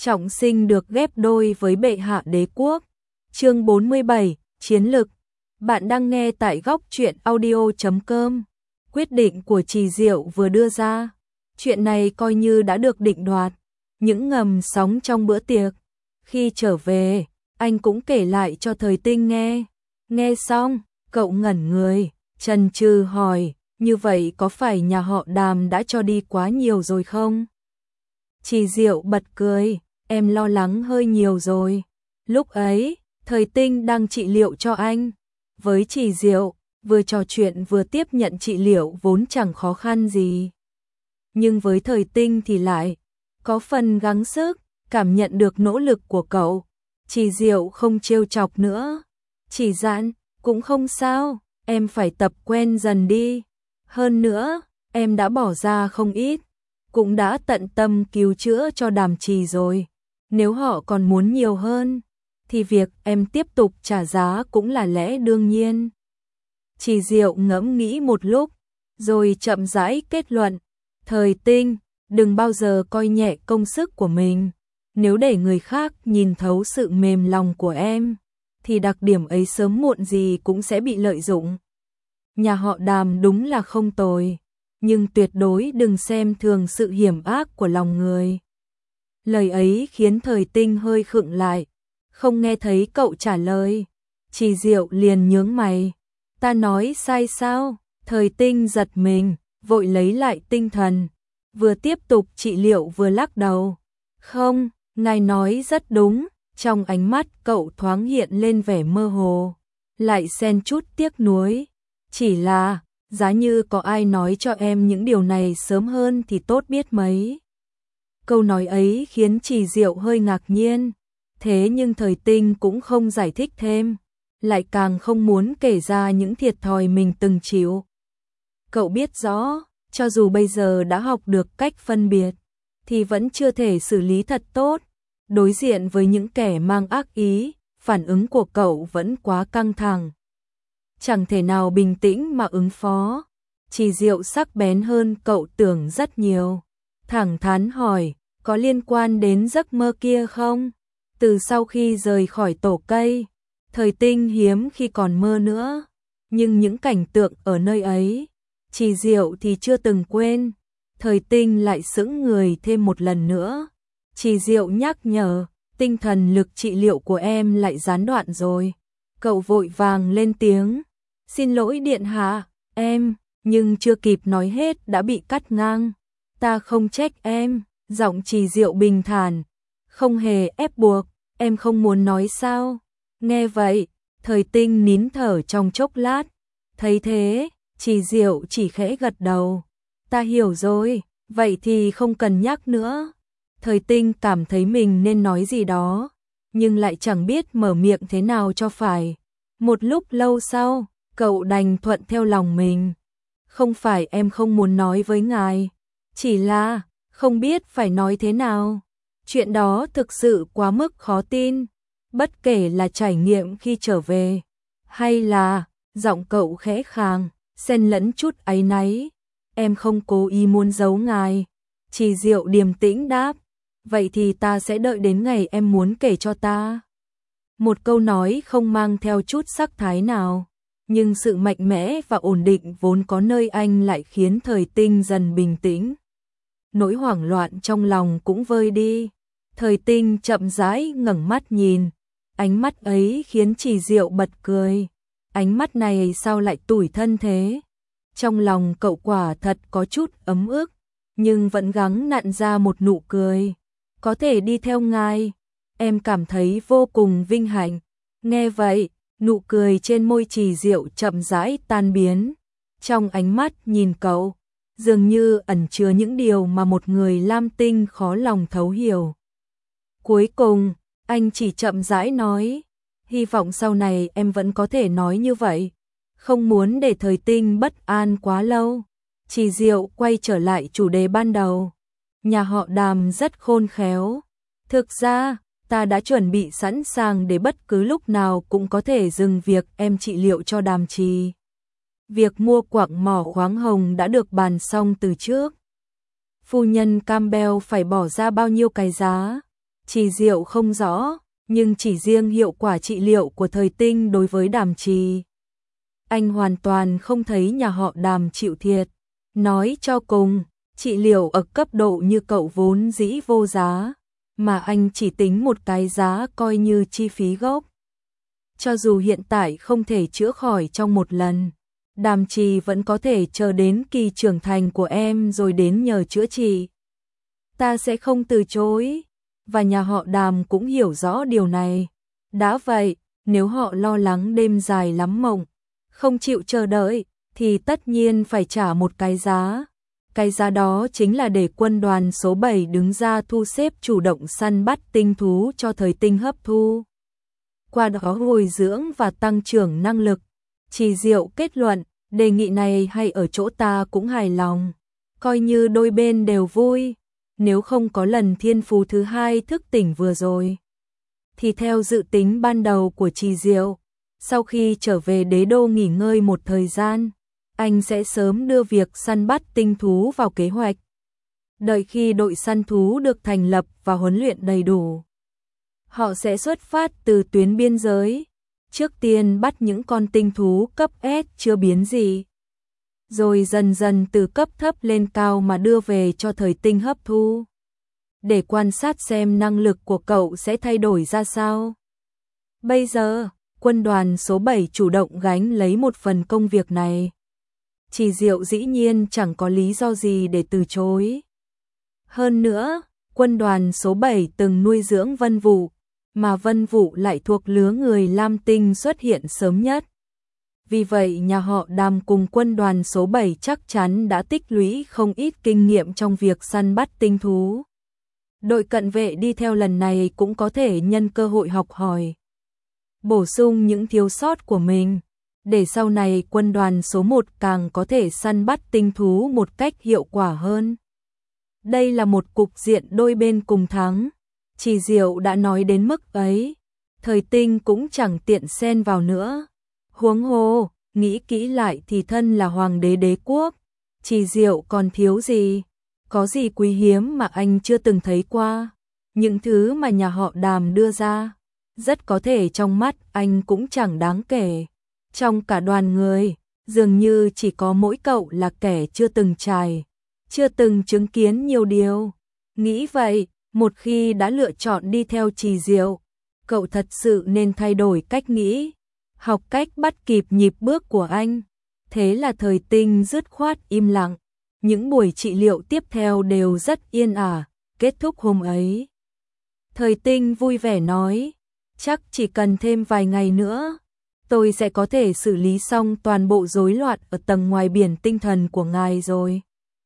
trọng sinh được ghép đôi với bệ hạ đế quốc. Chương 47, Chiến lực. Bạn đang nghe tại góc truyện audio.com. Quyết định của Trì Diệu vừa đưa ra, chuyện này coi như đã được định đoạt. Những ngầm sóng trong bữa tiệc. Khi trở về, anh cũng kể lại cho Thời Tinh nghe. Nghe xong, cậu ngẩn người, chần chừ hỏi, như vậy có phải nhà họ Đàm đã cho đi quá nhiều rồi không? Trì Diệu bật cười, em lo lắng hơi nhiều rồi. Lúc ấy, Thời Tinh đang trị liệu cho anh. Với Trì Diệu, vừa trò chuyện vừa tiếp nhận trị liệu vốn chẳng khó khăn gì. Nhưng với Thời Tinh thì lại có phần gắng sức, cảm nhận được nỗ lực của cậu. Trì Diệu không trêu chọc nữa, chỉ dặn, cũng không sao, em phải tập quen dần đi. Hơn nữa, em đã bỏ ra không ít, cũng đã tận tâm cứu chữa cho Đàm Trì rồi. Nếu họ còn muốn nhiều hơn, thì việc em tiếp tục trả giá cũng là lẽ đương nhiên. Trì Diệu ngẫm nghĩ một lúc, rồi chậm rãi kết luận, Thời Tinh, đừng bao giờ coi nhẹ công sức của mình. Nếu để người khác nhìn thấu sự mềm lòng của em, thì đặc điểm ấy sớm muộn gì cũng sẽ bị lợi dụng. Nhà họ Đàm đúng là không tồi, nhưng tuyệt đối đừng xem thường sự hiểm ác của lòng người. Lời ấy khiến Thời Tinh hơi khựng lại, không nghe thấy cậu trả lời. Trì Diệu liền nhướng mày, ta nói sai sao? Thời Tinh giật mình, vội lấy lại tinh thần, vừa tiếp tục trị liệu vừa lắc đầu. Không, ngài nói rất đúng. Trong ánh mắt cậu thoáng hiện lên vẻ mơ hồ, lại xen chút tiếc nuối. Chỉ là, giá như có ai nói cho em những điều này sớm hơn thì tốt biết mấy. Câu nói ấy khiến Trì Diệu hơi ngạc nhiên, thế nhưng Thời Tinh cũng không giải thích thêm, lại càng không muốn kể ra những thiệt thòi mình từng chịu. Cậu biết rõ, cho dù bây giờ đã học được cách phân biệt, thì vẫn chưa thể xử lý thật tốt. Đối diện với những kẻ mang ác ý, phản ứng của cậu vẫn quá căng thẳng. Chẳng thể nào bình tĩnh mà ứng phó. Trì Diệu sắc bén hơn cậu tưởng rất nhiều. Thẳng thắn hỏi, có liên quan đến giấc mơ kia không? Từ sau khi rời khỏi tổ cây, Thời Tinh hiếm khi còn mơ nữa. Nhưng những cảnh tượng ở nơi ấy, Trì Diệu thì chưa từng quên. Thời Tinh lại sững người thêm một lần nữa. Trì Diệu nhắc nhở, tinh thần lực trị liệu của em lại gián đoạn rồi. Cậu vội vàng lên tiếng, xin lỗi điện hạ, em, nhưng chưa kịp nói hết đã bị cắt ngang. Ta không trách em, giọng Trì Diệu bình thản, không hề ép buộc, em không muốn nói sao. Nghe vậy, Thời Tinh nín thở trong chốc lát, thấy thế, Trì Diệu chỉ khẽ gật đầu. Ta hiểu rồi, vậy thì không cần nhắc nữa. Thời Tinh cảm thấy mình nên nói gì đó, nhưng lại chẳng biết mở miệng thế nào cho phải. Một lúc lâu sau, cậu đành thuận theo lòng mình. Không phải em không muốn nói với ngài, chỉ là không biết phải nói thế nào. Chuyện đó thực sự quá mức khó tin, bất kể là trải nghiệm khi trở về, hay là giọng cậu khẽ khàng, xen lẫn chút áy náy. Em không cố ý muốn giấu ngài. Trì Diệu điềm tĩnh đáp, vậy thì ta sẽ đợi đến ngày em muốn kể cho ta. Một câu nói không mang theo chút sắc thái nào, nhưng sự mạnh mẽ và ổn định vốn có nơi anh lại khiến Thời Tinh dần bình tĩnh. Nỗi hoảng loạn trong lòng cũng vơi đi. Thời Tinh chậm rãi ngẩng mắt nhìn, ánh mắt ấy khiến Trì Diệu bật cười. Ánh mắt này sao lại tủi thân thế? Trong lòng cậu quả thật có chút ấm ức, nhưng vẫn gắng nặn ra một nụ cười. Có thể đi theo ngài, em cảm thấy vô cùng vinh hạnh. Nghe vậy, nụ cười trên môi Trì Diệu chậm rãi tan biến. Trong ánh mắt nhìn cậu, dường như ẩn chứa những điều mà một người lam tinh khó lòng thấu hiểu. Cuối cùng, anh chỉ chậm rãi nói, hy vọng sau này em vẫn có thể nói như vậy. Không muốn để Thời Tinh bất an quá lâu. Trì Diệu quay trở lại chủ đề ban đầu. Nhà họ Đàm rất khôn khéo. Thực ra, ta đã chuẩn bị sẵn sàng để bất cứ lúc nào cũng có thể dừng việc em trị liệu cho Đàm Trì. Việc mua quặng mỏ khoáng hồng đã được bàn xong từ trước. Phu nhân Campbell phải bỏ ra bao nhiêu cái giá, Trì Diệu không rõ, nhưng chỉ riêng hiệu quả trị liệu của Thời Tinh đối với Đàm Trì, anh hoàn toàn không thấy nhà họ Đàm chịu thiệt. Nói cho cùng, trị liệu ở cấp độ như cậu vốn dĩ vô giá, mà anh chỉ tính một cái giá coi như chi phí gốc. Cho dù hiện tại không thể chữa khỏi trong một lần, Đàm Trì vẫn có thể chờ đến kỳ trưởng thành của em rồi đến nhờ chữa trị. Ta sẽ không từ chối, và nhà họ Đàm cũng hiểu rõ điều này. Đã vậy, nếu họ lo lắng đêm dài lắm mộng, không chịu chờ đợi, thì tất nhiên phải trả một cái giá. Cái giá đó chính là để quân đoàn số 7 đứng ra thu xếp chủ động săn bắt tinh thú cho Thời Tinh hấp thu. Qua đó hồi dưỡng và tăng trưởng năng lực. Trì Diệu kết luận, đề nghị này hay ở chỗ ta cũng hài lòng. Coi như đôi bên đều vui. Nếu không có lần thiên phú thứ hai thức tỉnh vừa rồi, thì theo dự tính ban đầu của Trì Diệu, sau khi trở về đế đô nghỉ ngơi một thời gian, anh sẽ sớm đưa việc săn bắt tinh thú vào kế hoạch. Đợi khi đội săn thú được thành lập và huấn luyện đầy đủ, họ sẽ xuất phát từ tuyến biên giới, trước tiên bắt những con tinh thú cấp S chưa biến gì, rồi dần dần từ cấp thấp lên cao mà đưa về cho Thời Tinh hấp thu, để quan sát xem năng lực của cậu sẽ thay đổi ra sao. Bây giờ, quân đoàn số 7 chủ động gánh lấy một phần công việc này. Trì Diệu dĩ nhiên chẳng có lý do gì để từ chối. Hơn nữa, quân đoàn số 7 từng nuôi dưỡng Vân Vũ, mà Vân Vũ lại thuộc lứa người Lam Tinh xuất hiện sớm nhất. Vì vậy nhà họ Đàm cùng quân đoàn số 7 chắc chắn đã tích lũy không ít kinh nghiệm trong việc săn bắt tinh thú. Đội cận vệ đi theo lần này cũng có thể nhân cơ hội học hỏi, bổ sung những thiếu sót của mình, để sau này quân đoàn số 1 càng có thể săn bắt tinh thú một cách hiệu quả hơn. Đây là một cục diện đôi bên cùng thắng. Trì Diệu đã nói đến mức ấy, Thời Tinh cũng chẳng tiện xen vào nữa. Huống hồ, nghĩ kỹ lại thì thân là hoàng đế đế quốc, Trì Diệu còn thiếu gì? Có gì quý hiếm mà anh chưa từng thấy qua? Những thứ mà nhà họ Đàm đưa ra, rất có thể trong mắt anh cũng chẳng đáng kể. Trong cả đoàn người, dường như chỉ có mỗi cậu là kẻ chưa từng trải, chưa từng chứng kiến nhiều điều. Nghĩ vậy, một khi đã lựa chọn đi theo Trì Diệu, cậu thật sự nên thay đổi cách nghĩ, học cách bắt kịp nhịp bước của anh. Thế là Thời Tinh dứt khoát im lặng. Những buổi trị liệu tiếp theo đều rất yên ả. Kết thúc hôm ấy, Thời Tinh vui vẻ nói, chắc chỉ cần thêm vài ngày nữa, tôi sẽ có thể xử lý xong toàn bộ rối loạn ở tầng ngoài biển tinh thần của ngài rồi.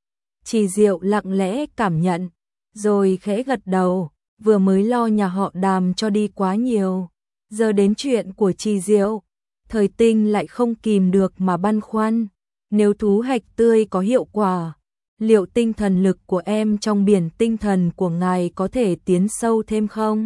Trì Diệu lặng lẽ cảm nhận, rồi khẽ gật đầu, vừa mới lo nhà họ Đàm cho đi quá nhiều. Giờ đến chuyện của Trì Diệu, Thời Tinh lại không kìm được mà băn khoăn. Nếu thú hạch tươi có hiệu quả, liệu tinh thần lực của em trong biển tinh thần của ngài có thể tiến sâu thêm không?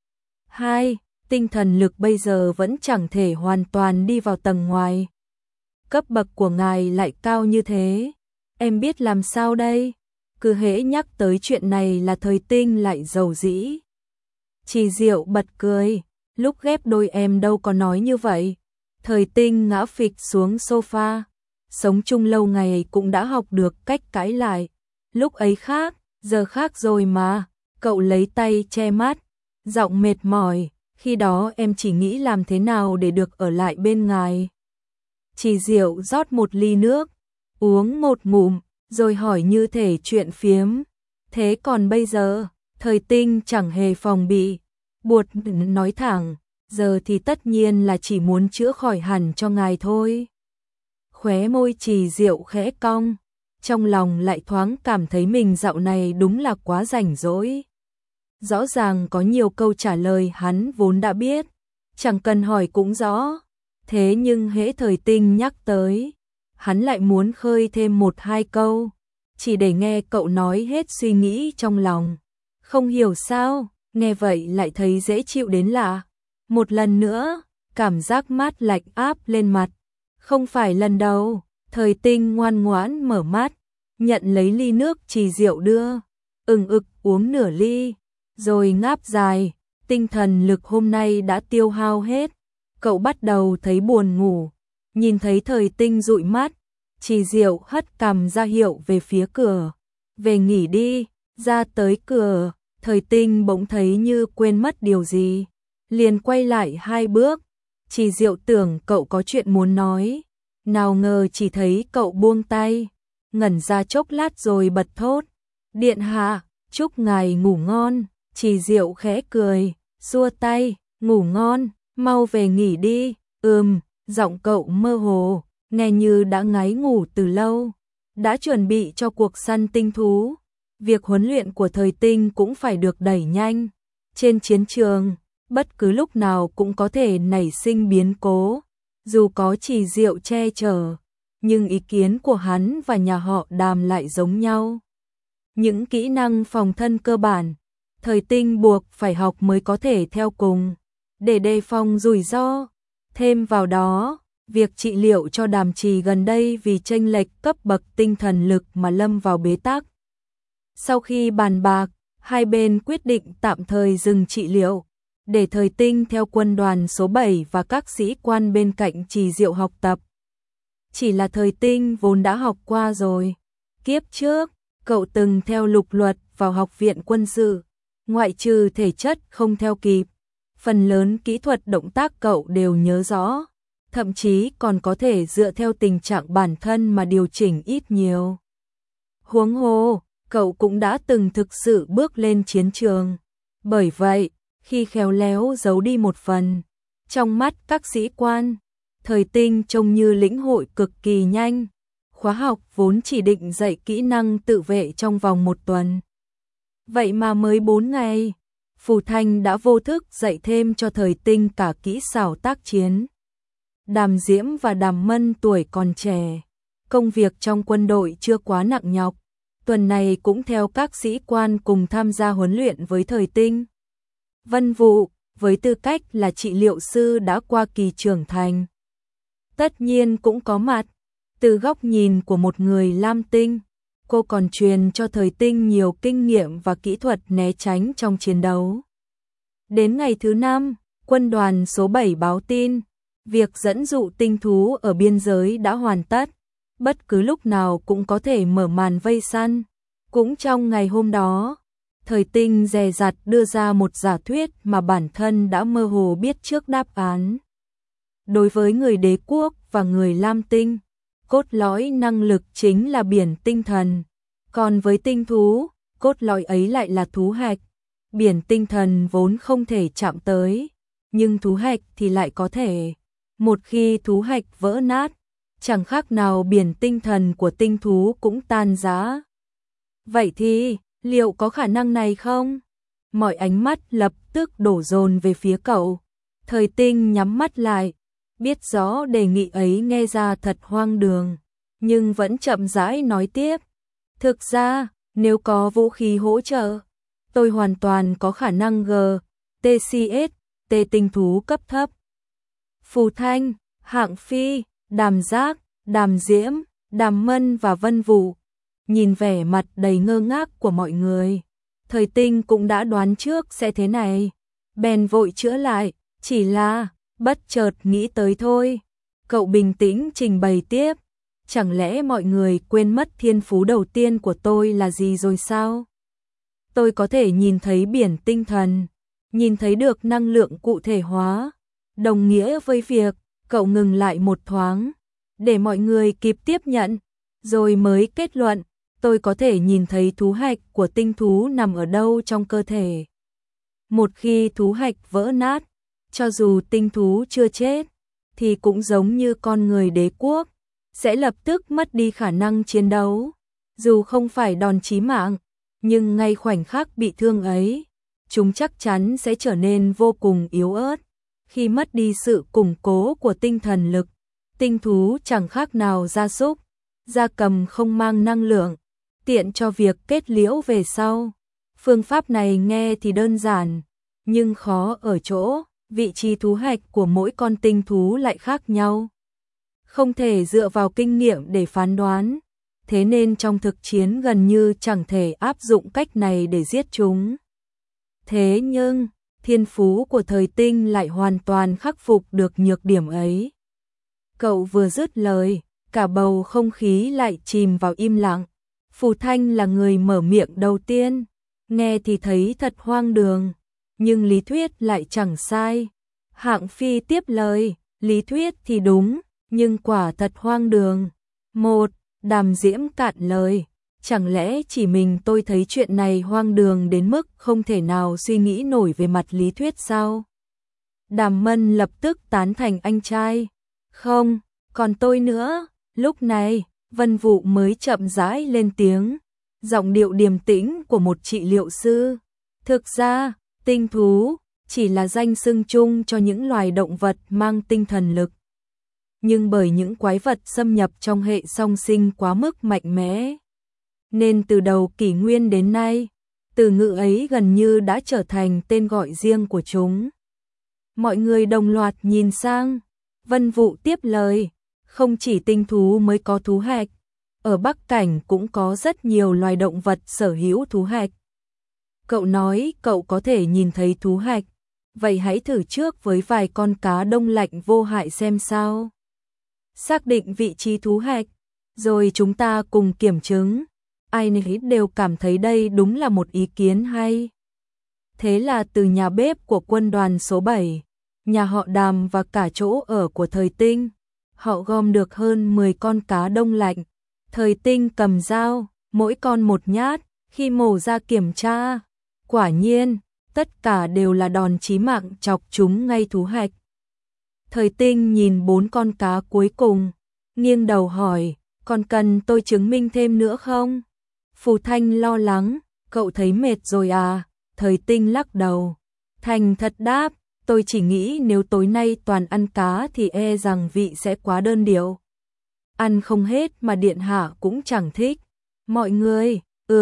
2. Tinh thần lực bây giờ vẫn chẳng thể hoàn toàn đi vào tầng ngoài. Cấp bậc của ngài lại cao như thế, em biết làm sao đây? Cứ hễ nhắc tới chuyện này là Thời Tinh lại rầu rĩ. Trì Diệu bật cười, lúc ghép đôi em đâu có nói như vậy. Thời Tinh ngã phịch xuống sofa. Sống chung lâu ngày cũng đã học được cách cãi lại. Lúc ấy khác, giờ khác rồi mà. Cậu lấy tay che mắt, giọng mệt mỏi. Khi đó em chỉ nghĩ làm thế nào để được ở lại bên ngài. Trì Diệu rót một ly nước, uống một ngụm, rồi hỏi như thể chuyện phiếm. Thế còn bây giờ, Thời Tinh chẳng hề phòng bị, buột nói thẳng, giờ thì tất nhiên là chỉ muốn chữa khỏi hẳn cho ngài thôi. Khóe môi Trì Diệu khẽ cong, trong lòng lại thoáng cảm thấy mình dạo này đúng là quá rảnh rỗi. Rõ ràng có nhiều câu trả lời hắn vốn đã biết, chẳng cần hỏi cũng rõ. Thế nhưng hễ Thời Tinh nhắc tới, hắn lại muốn khơi thêm một hai câu, chỉ để nghe cậu nói hết suy nghĩ trong lòng. Không hiểu sao, nghe vậy lại thấy dễ chịu đến lạ. Một lần nữa, cảm giác mát lạnh áp lên mặt. Không phải lần đầu, Thời Tinh ngoan ngoãn mở mắt, nhận lấy ly nước Trì Diệu đưa, ực uống nửa ly, rồi ngáp dài, tinh thần lực hôm nay đã tiêu hao hết. Cậu bắt đầu thấy buồn ngủ, nhìn thấy Thời Tinh dụi mắt, Trì Diệu hất cằm ra hiệu về phía cửa. Về nghỉ đi, ra tới cửa, Thời Tinh bỗng thấy như quên mất điều gì, liền quay lại 2 bước. Trì Diệu tưởng cậu có chuyện muốn nói, nào ngờ chỉ thấy cậu buông tay, ngẩn ra chốc lát rồi bật thốt: "Điện hạ, chúc ngài ngủ ngon." Trì Diệu khẽ cười, xua tay: "Ngủ ngon, mau về nghỉ đi." Giọng cậu mơ hồ, nghe như đã ngáy ngủ từ lâu. Đã chuẩn bị cho cuộc săn tinh thú, việc huấn luyện của Thời Tinh cũng phải được đẩy nhanh. Trên chiến trường, bất cứ lúc nào cũng có thể nảy sinh biến cố. Dù có Trì Diệu che chở, nhưng ý kiến của hắn và nhà họ Đàm lại giống nhau. Những kỹ năng phòng thân cơ bản, Thời Tinh buộc phải học mới có thể theo cùng, để đề phòng rủi ro. Thêm vào đó, việc trị liệu cho Đàm Trì gần đây vì chênh lệch cấp bậc tinh thần lực mà lâm vào bế tắc. Sau khi bàn bạc, hai bên quyết định tạm thời dừng trị liệu, để Thời Tinh theo quân đoàn số 7 và các sĩ quan bên cạnh Trì Diệu học tập. Chỉ là Thời Tinh vốn đã học qua rồi. Kiếp trước, cậu từng theo Lục Luật vào học viện quân sự, ngoại trừ thể chất không theo kịp, phần lớn kỹ thuật động tác cậu đều nhớ rõ, thậm chí còn có thể dựa theo tình trạng bản thân mà điều chỉnh ít nhiều. Huống hồ, cậu cũng đã từng thực sự bước lên chiến trường. Bởi vậy, khi khéo léo giấu đi một phần, trong mắt các sĩ quan, Thời Tinh trông như lĩnh hội cực kỳ nhanh. Khóa học vốn chỉ định dạy kỹ năng tự vệ trong vòng 1 tuần. Vậy mà mới 4 ngày, Phù Thanh đã vô thức dạy thêm cho Thời Tinh cả kỹ xảo tác chiến. Đàm Diễm và Đàm Mân tuổi còn trẻ, công việc trong quân đội chưa quá nặng nhọc, tuần này cũng theo các sĩ quan cùng tham gia huấn luyện với Thời Tinh. Vân Vụ, với tư cách là trị liệu sư đã qua kỳ trưởng thành, tất nhiên cũng có mặt. Từ góc nhìn của một người Lam Tinh, cô còn truyền cho Thời Tinh nhiều kinh nghiệm và kỹ thuật né tránh trong chiến đấu. Đến ngày thứ 5, quân đoàn số 7 báo tin, việc dẫn dụ tinh thú ở biên giới đã hoàn tất, bất cứ lúc nào cũng có thể mở màn vây săn. Cũng trong ngày hôm đó, Thời Tinh dè dặt đưa ra một giả thuyết mà bản thân đã mơ hồ biết trước đáp án. Đối với người Đế quốc và người Lam Tinh, cốt lõi năng lực chính là biển tinh thần, còn với tinh thú, cốt lõi ấy lại là thú hạch. Biển tinh thần vốn không thể chạm tới, nhưng thú hạch thì lại có thể. Một khi thú hạch vỡ nát, chẳng khác nào biển tinh thần của tinh thú cũng tan rã. Vậy thì, liệu có khả năng này không? Mọi ánh mắt lập tức đổ dồn về phía cậu. Thời Tinh nhắm mắt lại, biết rõ đề nghị ấy nghe ra thật hoang đường, nhưng vẫn chậm rãi nói tiếp. Thực ra, nếu có vũ khí hỗ trợ, tôi hoàn toàn có khả năng TCS, tinh thú cấp thấp. Phù Thanh, Hạng Phi, Đàm Giác, Đàm Diễm, Đàm Mân và Vân Vụ nhìn vẻ mặt đầy ngơ ngác của mọi người. Thời Tinh cũng đã đoán trước sẽ thế này, bèn vội chữa lại, chỉ là bất chợt nghĩ tới thôi. Cậu bình tĩnh trình bày tiếp, chẳng lẽ mọi người quên mất thiên phú đầu tiên của tôi là gì rồi sao? Tôi có thể nhìn thấy biển tinh thần, nhìn thấy được năng lượng cụ thể hóa, đồng nghĩa với việc cậu ngừng lại một thoáng, để mọi người kịp tiếp nhận, rồi mới kết luận, tôi có thể nhìn thấy thú hạch của tinh thú nằm ở đâu trong cơ thể. Một khi thú hạch vỡ nát, cho dù tinh thú chưa chết, thì cũng giống như con người Đế quốc, sẽ lập tức mất đi khả năng chiến đấu. Dù không phải đòn chí mạng, nhưng ngay khoảnh khắc bị thương ấy, chúng chắc chắn sẽ trở nên vô cùng yếu ớt. Khi mất đi sự củng cố của tinh thần lực, tinh thú chẳng khác nào gia súc, gia cầm không mang năng lượng, tiện cho việc kết liễu về sau. Phương pháp này nghe thì đơn giản, nhưng khó ở chỗ, vị trí thú hạch của mỗi con tinh thú lại khác nhau. Không thể dựa vào kinh nghiệm để phán đoán, thế nên trong thực chiến gần như chẳng thể áp dụng cách này để giết chúng. Thế nhưng, thiên phú của Thời Tinh lại hoàn toàn khắc phục được nhược điểm ấy. Cậu vừa dứt lời, cả bầu không khí lại chìm vào im lặng. Phù Thanh là người mở miệng đầu tiên, nghe thì thấy thật hoang đường, nhưng lý thuyết lại chẳng sai. Hạng Phi tiếp lời, lý thuyết thì đúng, nhưng quả thật hoang đường. Đàm Diễm cạn lời, chẳng lẽ chỉ mình tôi thấy chuyện này hoang đường đến mức không thể nào suy nghĩ nổi về mặt lý thuyết sao? Đàm Mân lập tức tán thành anh trai. Không, còn tôi nữa. Lúc này, Vân Vũ mới chậm rãi lên tiếng, giọng điệu điềm tĩnh của một trị liệu sư. Thực ra, tinh thú chỉ là danh xưng chung cho những loài động vật mang tinh thần lực. Nhưng bởi những quái vật xâm nhập trong hệ song sinh quá mức mạnh mẽ, nên từ đầu kỷ nguyên đến nay, từ ngữ ấy gần như đã trở thành tên gọi riêng của chúng. Mọi người đồng loạt nhìn sang, Vân Vũ tiếp lời, không chỉ tinh thú mới có thú hạch, ở Bắc Cảnh cũng có rất nhiều loài động vật sở hữu thú hạch. Cậu nói cậu có thể nhìn thấy thú hạch, vậy hãy thử trước với vài con cá đông lạnh vô hại xem sao. Xác định vị trí thú hạch, rồi chúng ta cùng kiểm chứng. Ai nấy đều cảm thấy đây đúng là một ý kiến hay. Thế là từ nhà bếp của quân đoàn số 7, nhà họ Đàm và cả chỗ ở của Thời Tinh, họ gom được hơn 10 con cá đông lạnh. Thời Tinh cầm dao, mỗi con một nhát, khi mổ ra kiểm tra. Quả nhiên, tất cả đều là đòn chí mạng chọc chúng ngay thú hạch. Thời Tinh nhìn 4 con cá cuối cùng, nghiêng đầu hỏi, còn cần tôi chứng minh thêm nữa không? Phù Thanh lo lắng, cậu thấy mệt rồi à? Thời Tinh lắc đầu, thành thật đáp, tôi chỉ nghĩ nếu tối nay toàn ăn cá thì e rằng vị sẽ quá đơn điệu. Ăn không hết mà điện hạ cũng chẳng thích. Mọi người,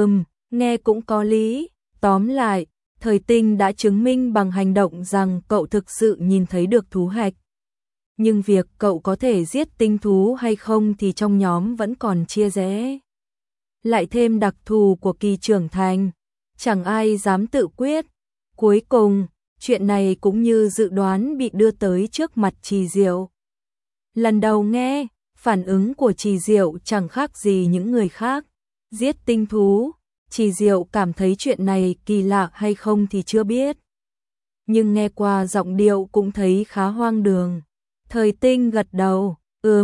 nghe cũng có lý. Tóm lại, Thời Tinh đã chứng minh bằng hành động rằng cậu thực sự nhìn thấy được thú hạch. Nhưng việc cậu có thể giết tinh thú hay không thì trong nhóm vẫn còn chia rẽ. Lại thêm đặc thù của kỳ trưởng thành, chẳng ai dám tự quyết. Cuối cùng, chuyện này cũng như dự đoán bị đưa tới trước mặt Trì Diệu. Lần đầu nghe, phản ứng của Trì Diệu chẳng khác gì những người khác. Giết tinh thú, Trì Diệu cảm thấy chuyện này kỳ lạ hay không thì chưa biết. Nhưng nghe qua giọng điệu cũng thấy khá hoang đường. Thời Tinh gật đầu,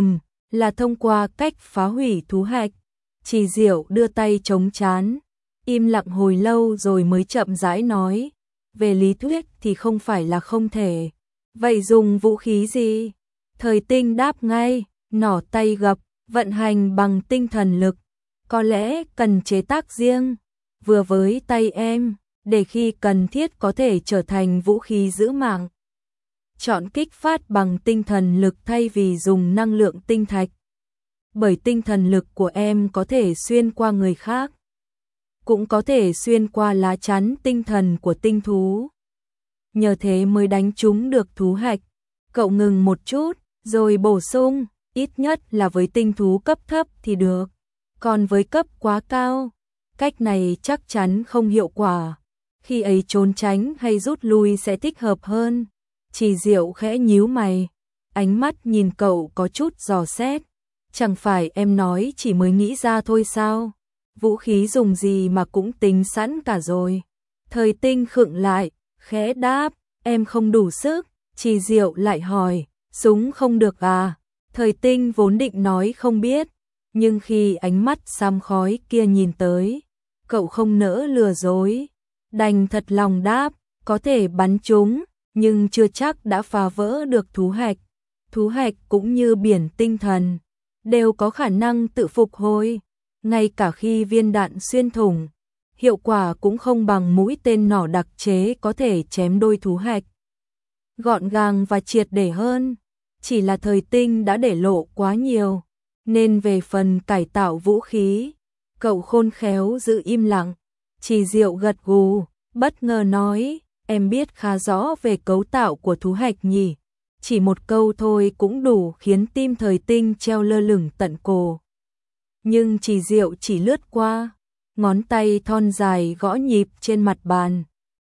là thông qua cách phá hủy thú hạch. Trì Diệu đưa tay chống trán, im lặng hồi lâu rồi mới chậm rãi nói, về lý thuyết thì không phải là không thể. Vậy dùng vũ khí gì? Thời Tinh đáp ngay, nỏ tay gập, vận hành bằng tinh thần lực. Có lẽ cần chế tác riêng, vừa với tay em, để khi cần thiết có thể trở thành vũ khí giữ mạng. Chọn kích phát bằng tinh thần lực thay vì dùng năng lượng tinh thạch. Bởi tinh thần lực của em có thể xuyên qua người khác, cũng có thể xuyên qua lá chắn tinh thần của tinh thú. Nhờ thế mới đánh trúng được thú hạch. Cậu ngừng một chút, rồi bổ sung, ít nhất là với tinh thú cấp thấp thì được. Còn với cấp quá cao, cách này chắc chắn không hiệu quả. Khi ấy trốn tránh hay rút lui sẽ thích hợp hơn. Trì Diệu khẽ nhíu mày, ánh mắt nhìn cậu có chút dò xét. Chẳng phải em nói chỉ mới nghĩ ra thôi sao? Vũ khí dùng gì mà cũng tính sẵn cả rồi. Thời Tinh khựng lại, khẽ đáp, em không đủ sức. Trì Diệu lại hỏi, súng không được à? Thời Tinh vốn định nói không biết, nhưng khi ánh mắt xăm khói kia nhìn tới, cậu không nỡ lừa dối, đành thật lòng đáp, có thể bắn chúng, nhưng chưa chắc đã phá vỡ được thú hạch. Thú hạch cũng như biển tinh thần, đều có khả năng tự phục hồi, ngay cả khi viên đạn xuyên thủng, hiệu quả cũng không bằng mũi tên nỏ đặc chế có thể chém đôi thú hạch. Gọn gàng và triệt để hơn, chỉ là Thời Tinh đã để lộ quá nhiều, nên về phần cải tạo vũ khí, cậu khôn khéo giữ im lặng. Trì Diệu gật gù, bất ngờ nói, em biết khá rõ về cấu tạo của thú hạch nhỉ? Chỉ một câu thôi cũng đủ khiến tim Thời Tinh treo lơ lửng tận cổ. Nhưng Trì Diệu chỉ lướt qua, ngón tay thon dài gõ nhịp trên mặt bàn,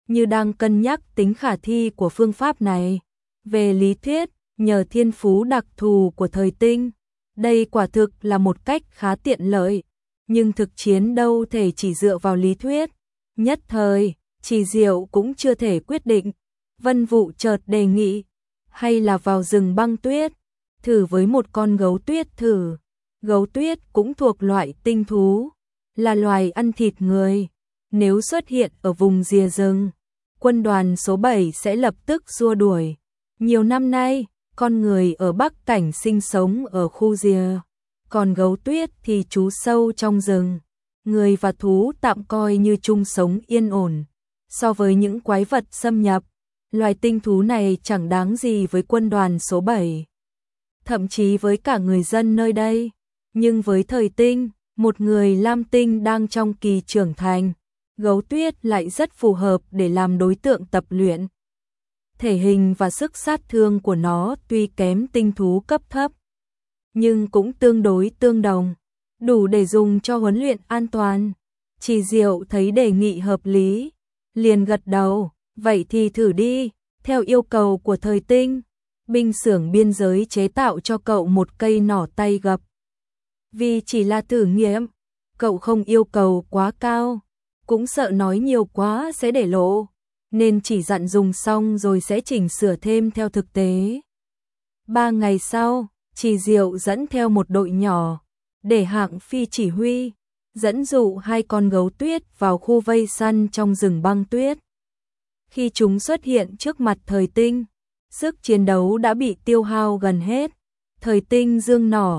như đang cân nhắc tính khả thi của phương pháp này. Về lý thuyết, nhờ thiên phú đặc thù của thời tinh, đây quả thực là một cách khá tiện lợi, nhưng thực chiến đâu thể chỉ dựa vào lý thuyết. Nhất thời, Trì Diệu cũng chưa thể quyết định. Vân Vũ chợt đề nghị, hay là vào rừng băng tuyết, thử với một con gấu tuyết thử. Gấu tuyết cũng thuộc loại tinh thú, là loài ăn thịt người. Nếu xuất hiện ở vùng rìa rừng, quân đoàn số 7 sẽ lập tức xua đuổi. Nhiều năm nay, con người ở Bắc Cảnh sinh sống ở khu rìa, còn gấu tuyết thì trú sâu trong rừng. Người và thú tạm coi như chung sống yên ổn. So với những quái vật xâm nhập, loài tinh thú này chẳng đáng gì với quân đoàn số 7. Thậm chí với cả người dân nơi đây. Nhưng với thời tinh, một người lam tinh đang trong kỳ trưởng thành, gấu tuyết lại rất phù hợp để làm đối tượng tập luyện. Thể hình và sức sát thương của nó tuy kém tinh thú cấp thấp, nhưng cũng tương đối tương đồng, đủ để dùng cho huấn luyện an toàn. Trì Diệu thấy đề nghị hợp lý, liền gật đầu, vậy thì thử đi. Theo yêu cầu của thời tinh, binh xưởng biên giới chế tạo cho cậu một cây nỏ tay gập. Vì chỉ là thử nghiệm, cậu không yêu cầu quá cao, cũng sợ nói nhiều quá sẽ để lộ, nên chỉ dặn dùng xong rồi sẽ chỉnh sửa thêm theo thực tế. 3 ngày sau, Trì Diệu dẫn theo một đội nhỏ, để Hạng Phi chỉ huy, dẫn dụ 2 con gấu tuyết vào khu vây săn trong rừng băng tuyết. Khi chúng xuất hiện trước mặt thời tinh, sức chiến đấu đã bị tiêu hao gần hết. Thời tinh giương nỏ,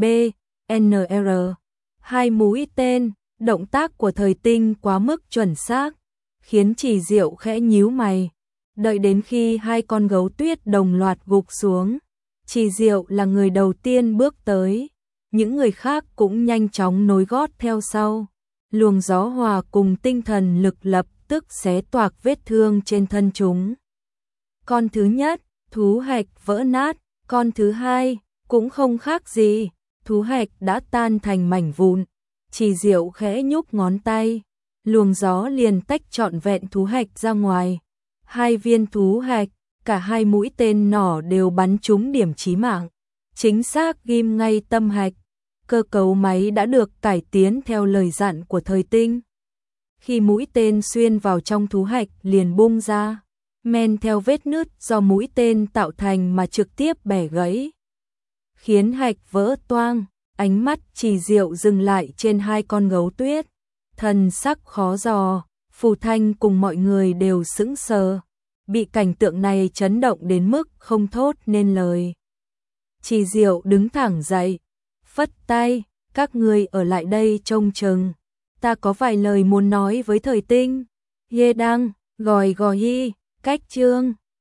BNR, 2 mũi tên, động tác của thời tinh quá mức chuẩn xác, khiến Trì Diệu khẽ nhíu mày. Đợi đến khi 2 con gấu tuyết đồng loạt gục xuống, Trì Diệu là người đầu tiên bước tới, những người khác cũng nhanh chóng nối gót theo sau. Luồng gió hòa cùng tinh thần lực lập tức xé toạc vết thương trên thân chúng. Con thứ nhất, thú hạch vỡ nát, con thứ hai, cũng không khác gì, thú hạch đã tan thành mảnh vụn. Trì Diệu khẽ nhúc ngón tay, luồng gió liền tách trọn vẹn thú hạch ra ngoài. 2 viên thú hạch, cả 2 mũi tên nỏ đều bắn trúng điểm chí mạng, chính xác ghim ngay tâm hạch. Cơ cấu máy đã được cải tiến theo lời dặn của thời tinh. Khi mũi tên xuyên vào trong thú hạch liền bung ra, men theo vết nứt do mũi tên tạo thành mà trực tiếp bẻ gãy, khiến hạch vỡ toang. Ánh mắt Trì Diệu dừng lại trên 2 con gấu tuyết, thần sắc khó dò. Phù Thanh cùng mọi người đều sững sờ, bị cảnh tượng này chấn động đến mức không thốt nên lời. Trì Diệu đứng thẳng dậy, phất tay, các ngươi ở lại đây trông chừng, ta có vài lời muốn nói với thời tinh. Ye Đăng, Gòi Gò Hi, Cách Chương.